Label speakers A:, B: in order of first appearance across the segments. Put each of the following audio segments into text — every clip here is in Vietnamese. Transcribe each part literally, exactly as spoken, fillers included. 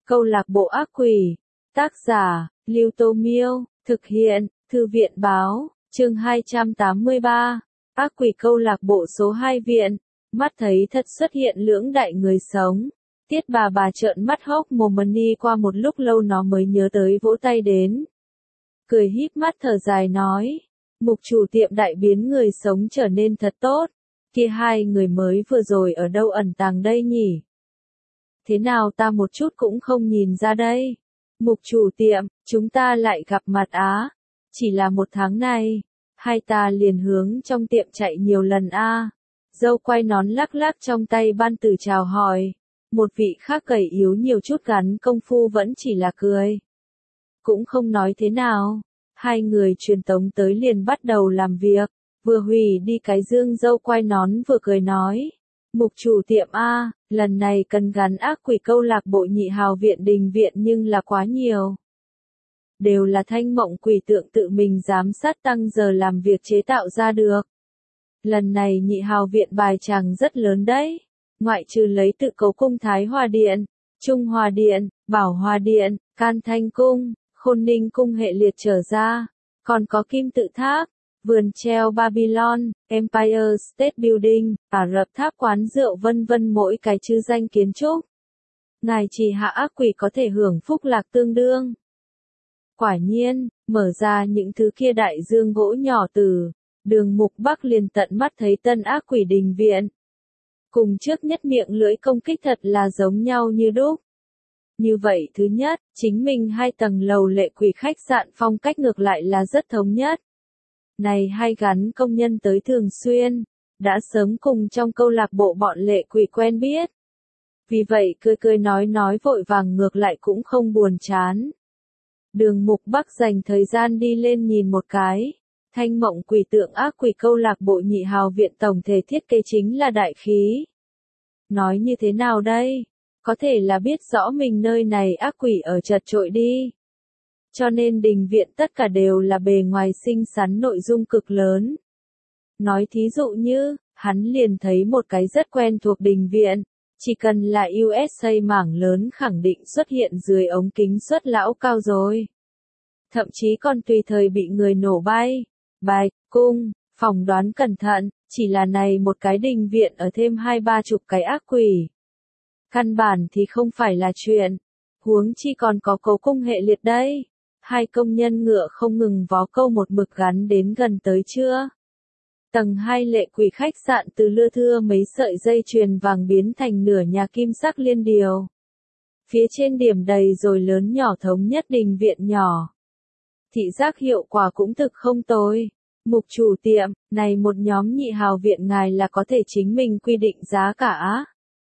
A: Câu lạc bộ ác quỷ. Tác giả, Lưu Tô Miêu. Thực hiện, Thư viện Báo. Chương hai trăm tám mươi ba. Ác quỷ câu lạc bộ số hai viện. Mắt thấy thật xuất hiện lưỡng đại người sống. Tiết bà bà trợn mắt hốc mồm đi qua một lúc lâu nó mới nhớ tới vỗ tay đến. Cười híp mắt thở dài nói. Mục chủ tiệm đại biến người sống trở nên thật tốt. Kia hai người mới vừa rồi ở đâu ẩn tàng đây nhỉ? Thế nào ta một chút cũng không nhìn ra đây. Mục chủ tiệm, chúng ta lại gặp mặt á. Chỉ là một tháng này, hai ta liền hướng trong tiệm chạy nhiều lần a. Dâu quay nón lắc lắc trong tay ban tử chào hỏi. Một vị khác gầy yếu nhiều chút gắn công phu vẫn chỉ là cười. Cũng không nói thế nào. Hai người truyền tống tới liền bắt đầu làm việc. Vừa hủy đi cái dương dâu quay nón vừa cười nói. Mục chủ tiệm A, lần này cần gắn ác quỷ câu lạc bộ nhị hào viện đình viện nhưng là quá nhiều. Đều là thanh mộng quỷ tượng tự mình giám sát tăng giờ làm việc chế tạo ra được. Lần này nhị hào viện bài tràng rất lớn đấy. Ngoại trừ lấy tự cấu cung Thái Hòa Điện, Trung Hòa Điện, Bảo Hòa Điện, Can Thanh Cung, Khôn Ninh Cung hệ liệt trở ra. Còn có Kim Tự Tháp, Vườn treo Babylon, Empire State Building, Ả Rập Tháp quán rượu vân vân mỗi cái chữ danh kiến trúc. Ngài chỉ hạ ác quỷ có thể hưởng phúc lạc tương đương. Quả nhiên, mở ra những thứ kia đại dương gỗ nhỏ từ, đường mục Bắc liền tận mắt thấy tân ác quỷ đình viện. Cùng trước nhất miệng lưỡi công kích thật là giống nhau như đúc. Như vậy thứ nhất, chính mình hai tầng lầu lệ quỷ khách sạn phong cách ngược lại là rất thống nhất. Này hai gắn công nhân tới thường xuyên, đã sớm cùng trong câu lạc bộ bọn lệ quỷ quen biết. Vì vậy cười cười nói nói vội vàng ngược lại cũng không buồn chán. Đường mục Bắc dành thời gian đi lên nhìn một cái. Thanh mộng quỷ tượng ác quỷ câu lạc bộ nhị hào viện tổng thể thiết kế chính là đại khí. Nói như thế nào đây? Có thể là biết rõ mình nơi này ác quỷ ở chật trội đi. Cho nên đình viện tất cả đều là bề ngoài xinh xắn nội dung cực lớn. Nói thí dụ như, hắn liền thấy một cái rất quen thuộc đình viện, chỉ cần là u ét a mảng lớn khẳng định xuất hiện dưới ống kính suất lão cao rồi. Thậm chí còn tùy thời bị người nổ bay, bạch, cung, phỏng đoán cẩn thận, chỉ là này một cái đình viện ở thêm hai ba chục cái ác quỷ. Căn bản thì không phải là chuyện, huống chi còn có cấu cung hệ liệt đây. Hai công nhân ngựa không ngừng vó câu một mực gắn đến gần tới chưa. Tầng hai lệ quỷ khách sạn từ lưa thưa mấy sợi dây chuyền vàng biến thành nửa nhà kim sắc liên điều. Phía trên điểm đầy rồi lớn nhỏ thống nhất đình viện nhỏ. Thị giác hiệu quả cũng thực không tồi. Mục chủ tiệm, này một nhóm nhị hào viện ngài là có thể chính mình quy định giá cả.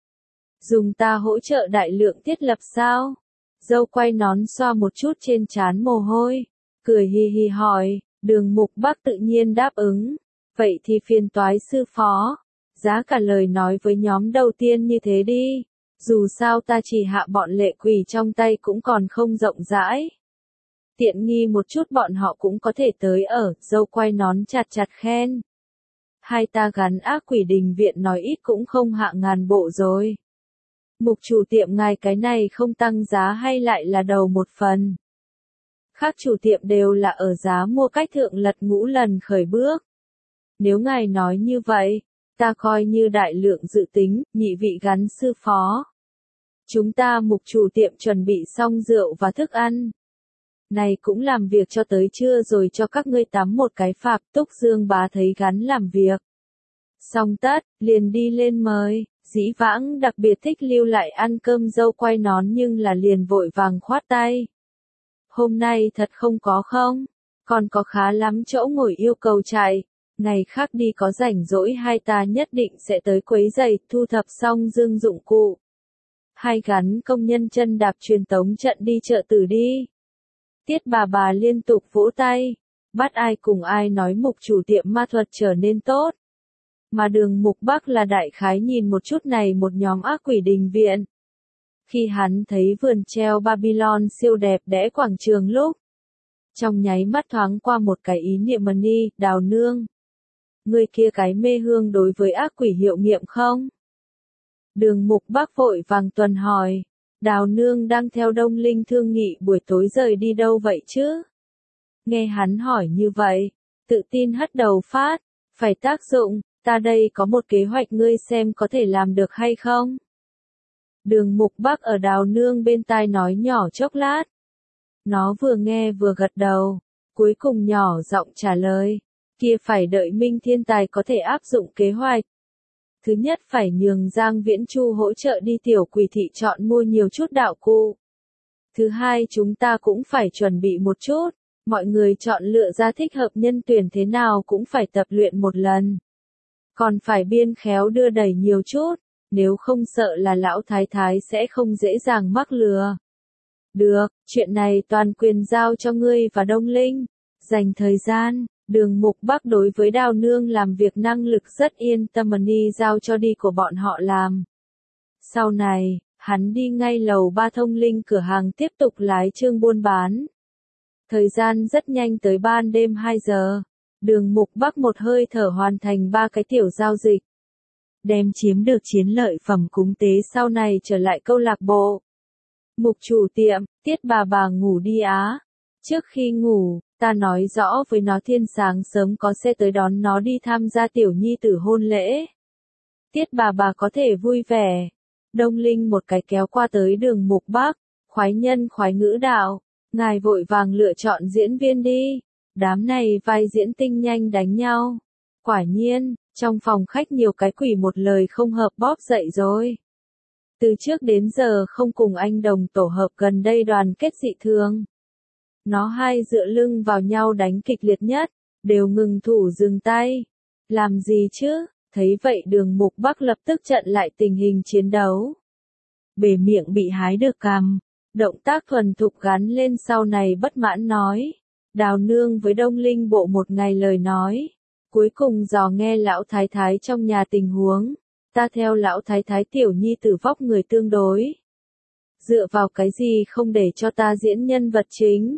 A: Dùng ta hỗ trợ đại lượng thiết lập sao? Dâu quay nón xoa một chút trên trán mồ hôi, cười hì hì hỏi, đường mục Bắc tự nhiên đáp ứng, vậy thì phiền toái sư phó, giá cả lời nói với nhóm đầu tiên như thế đi, dù sao ta chỉ hạ bọn lệ quỷ trong tay cũng còn không rộng rãi. Tiện nghi một chút bọn họ cũng có thể tới ở, dâu quay nón chặt chặt khen. Hai ta gắn ác quỷ đình viện nói ít cũng không hạ ngàn bộ rồi. Mục chủ tiệm ngài cái này không tăng giá hay lại là đầu một phần. Khác chủ tiệm đều là ở giá mua cách thượng lật ngũ lần khởi bước. Nếu ngài nói như vậy, ta coi như đại lượng dự tính, nhị vị gắn sư phó. Chúng ta mục chủ tiệm chuẩn bị xong rượu và thức ăn. Này cũng làm việc cho tới trưa rồi cho các ngươi tắm một cái phạp. Túc Dương bá thấy gắn làm việc. Xong tất, liền đi lên mời. Dĩ vãng đặc biệt thích lưu lại ăn cơm dâu quay nón nhưng là liền vội vàng khoát tay. Hôm nay thật không có không? Còn có khá lắm chỗ ngồi yêu cầu chạy. Ngày khác đi có rảnh rỗi hai ta nhất định sẽ tới quấy giày, thu thập xong dương dụng cụ. Hai gắn công nhân chân đạp truyền tống trận đi chợ tử đi. Tiết bà bà liên tục vỗ tay. Bắt ai cùng ai nói mục chủ tiệm ma thuật trở nên tốt. Mà đường mục Bắc là đại khái nhìn một chút này một nhóm ác quỷ đình viện. Khi hắn thấy vườn treo Babylon siêu đẹp đẽ quảng trường lúc. Trong nháy mắt thoáng qua một cái ý niệm mần đi, đào nương. Người kia cái mê hương đối với ác quỷ hiệu nghiệm không? Đường mục Bắc vội vàng tuần hỏi. Đào nương đang theo Đông Linh thương nghị buổi tối rời đi đâu vậy chứ? Nghe hắn hỏi như vậy, tự tin hất đầu phát, phải tác dụng, ta đây có một kế hoạch ngươi xem có thể làm được hay không? Đường Mục Bắc ở Đào nương bên tai nói nhỏ chốc lát. Nó vừa nghe vừa gật đầu, cuối cùng nhỏ giọng trả lời, kia phải đợi Minh Thiên Tài có thể áp dụng kế hoạch. Thứ nhất phải nhường Giang Viễn Chu hỗ trợ đi tiểu quỷ thị chọn mua nhiều chút đạo cụ. Thứ hai chúng ta cũng phải chuẩn bị một chút, mọi người chọn lựa ra thích hợp nhân tuyển thế nào cũng phải tập luyện một lần. Còn phải biên khéo đưa đẩy nhiều chút, nếu không sợ là lão thái thái sẽ không dễ dàng mắc lừa. Được, chuyện này toàn quyền giao cho ngươi và Đông Linh. Dành thời gian, Đường Mục Bắc đối với Đào nương làm việc năng lực rất yên tâm đi giao cho đi của bọn họ làm. Sau này, hắn đi ngay lầu ba Thông Linh cửa hàng tiếp tục lái chương buôn bán. Thời gian rất nhanh tới ban đêm hai giờ. Đường Mục Bắc một hơi thở hoàn thành ba cái tiểu giao dịch. Đem chiếm được chiến lợi phẩm cúng tế sau này trở lại câu lạc bộ. Mục chủ tiệm, Tiết bà bà ngủ đi á. Trước khi ngủ, ta nói rõ với nó thiên sáng sớm có xe tới đón nó đi tham gia tiểu nhi tử hôn lễ. Tiết bà bà có thể vui vẻ. Đông Linh một cái kéo qua tới Đường Mục Bắc, khoái nhân khoái ngữ đạo, ngài vội vàng lựa chọn diễn viên đi. Đám này vai diễn tinh nhanh đánh nhau. Quả nhiên, trong phòng khách nhiều cái quỷ một lời không hợp bóp dậy rồi. Từ trước đến giờ không cùng anh đồng tổ hợp gần đây đoàn kết dị thường. Nó hai dựa lưng vào nhau đánh kịch liệt nhất, đều ngừng thủ dừng tay. Làm gì chứ? Thấy vậy Đường Mục Bắc lập tức trận lại tình hình chiến đấu. Bể miệng bị hái được cằm, động tác thuần thục gắn lên sau này bất mãn nói. Đào nương với Đông Linh bộ một ngày lời nói. Cuối cùng dò nghe lão thái thái trong nhà tình huống. Ta theo lão thái thái tiểu nhi tử vóc người tương đối. Dựa vào cái gì không để cho ta diễn nhân vật chính?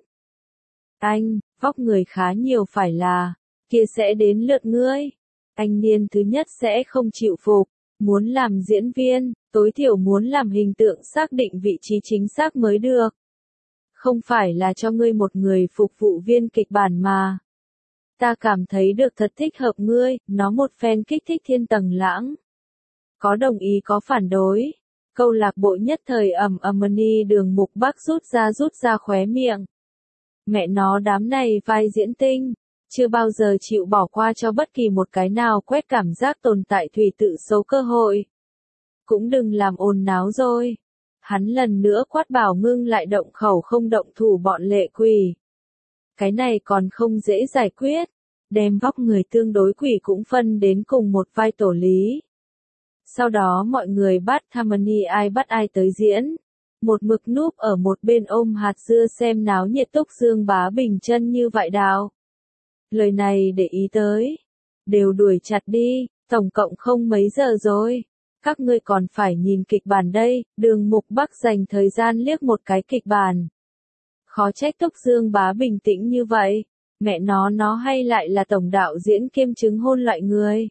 A: Anh, vóc người khá nhiều phải là, kia sẽ đến lượt ngươi. Anh niên thứ nhất sẽ không chịu phục, muốn làm diễn viên, tối thiểu muốn làm hình tượng xác định vị trí chính xác mới được. Không phải là cho ngươi một người phục vụ viên kịch bản mà. Ta cảm thấy được thật thích hợp ngươi, nó một phen kích thích thiên tầng lãng. Có đồng ý có phản đối. Câu lạc bộ nhất thời ầm ầm ni Đường Mục Bắc rút ra rút ra khóe miệng. Mẹ nó đám này vai diễn tinh, chưa bao giờ chịu bỏ qua cho bất kỳ một cái nào quét cảm giác tồn tại thủy tự xấu cơ hội. Cũng đừng làm ồn náo rồi. Hắn lần nữa quát bảo ngưng lại động khẩu không động thủ bọn lệ quỷ. Cái này còn không dễ giải quyết, đem vóc người tương đối quỷ cũng phân đến cùng một vai tổ lý. Sau đó mọi người bắt Harmony ai bắt ai tới diễn. Một mực núp ở một bên ôm hạt dưa xem náo nhiệt Túc Dương Bá Bình chân như vậy đào. Lời này để ý tới. Đều đuổi chặt đi, tổng cộng không mấy giờ rồi. Các ngươi còn phải nhìn kịch bản đây, Đường Mục Bắc dành thời gian liếc một cái kịch bản. Khó trách Túc Dương Bá bình tĩnh như vậy, mẹ nó nó hay lại là tổng đạo diễn kiêm chứng hôn loại người.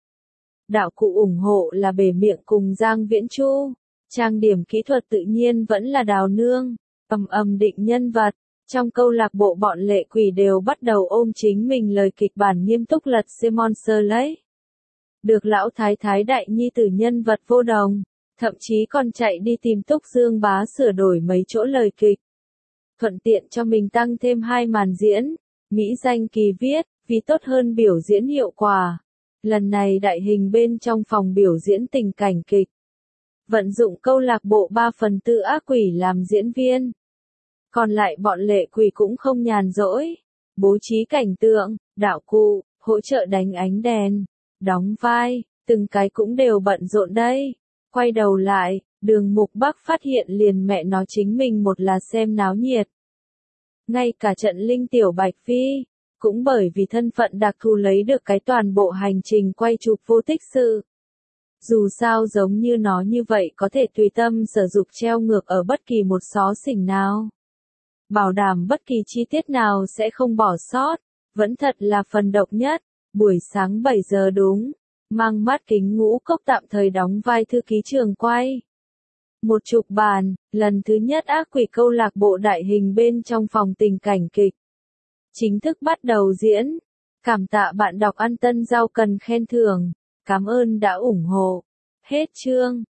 A: Đạo cụ ủng hộ là Bể Miệng cùng Giang Viễn Chu, trang điểm kỹ thuật tự nhiên vẫn là Đào nương, ầm ầm định nhân vật, trong câu lạc bộ bọn lệ quỷ đều bắt đầu ôm chính mình lời kịch bản nghiêm túc lật Simon Sơ lấy. Được lão thái thái đại nhi tử nhân vật vô đồng, thậm chí còn chạy đi tìm Túc Dương Bá sửa đổi mấy chỗ lời kịch. Thuận tiện cho mình tăng thêm hai màn diễn, mỹ danh kỳ viết, vì tốt hơn biểu diễn hiệu quả. Lần này đại hình bên trong phòng biểu diễn tình cảnh kịch. Vận dụng câu lạc bộ ba phần tư ác quỷ làm diễn viên. Còn lại bọn lệ quỷ cũng không nhàn rỗi. Bố trí cảnh tượng, đạo cụ, hỗ trợ đánh ánh đèn, đóng vai, từng cái cũng đều bận rộn đây. Quay đầu lại, Đường Mục Bắc phát hiện liền mẹ nó chính mình một là xem náo nhiệt. Ngay cả trận Linh Tiểu Bạch Phi, cũng bởi vì thân phận đặc thù lấy được cái toàn bộ hành trình quay chụp vô tích sự. Dù sao giống như nó như vậy có thể tùy tâm sở dục treo ngược ở bất kỳ một xó xỉnh nào. Bảo đảm bất kỳ chi tiết nào sẽ không bỏ sót, vẫn thật là phần độc nhất. Buổi sáng bảy giờ đúng, mang mắt kính ngũ cốc tạm thời đóng vai thư ký trường quay. Một chục bàn, lần thứ nhất ác quỷ câu lạc bộ đại hình bên trong phòng tình cảnh kịch. Chính thức bắt đầu diễn. Cảm tạ bạn đọc ăn tân rau cần khen thưởng. Cảm ơn đã ủng hộ. Hết chương.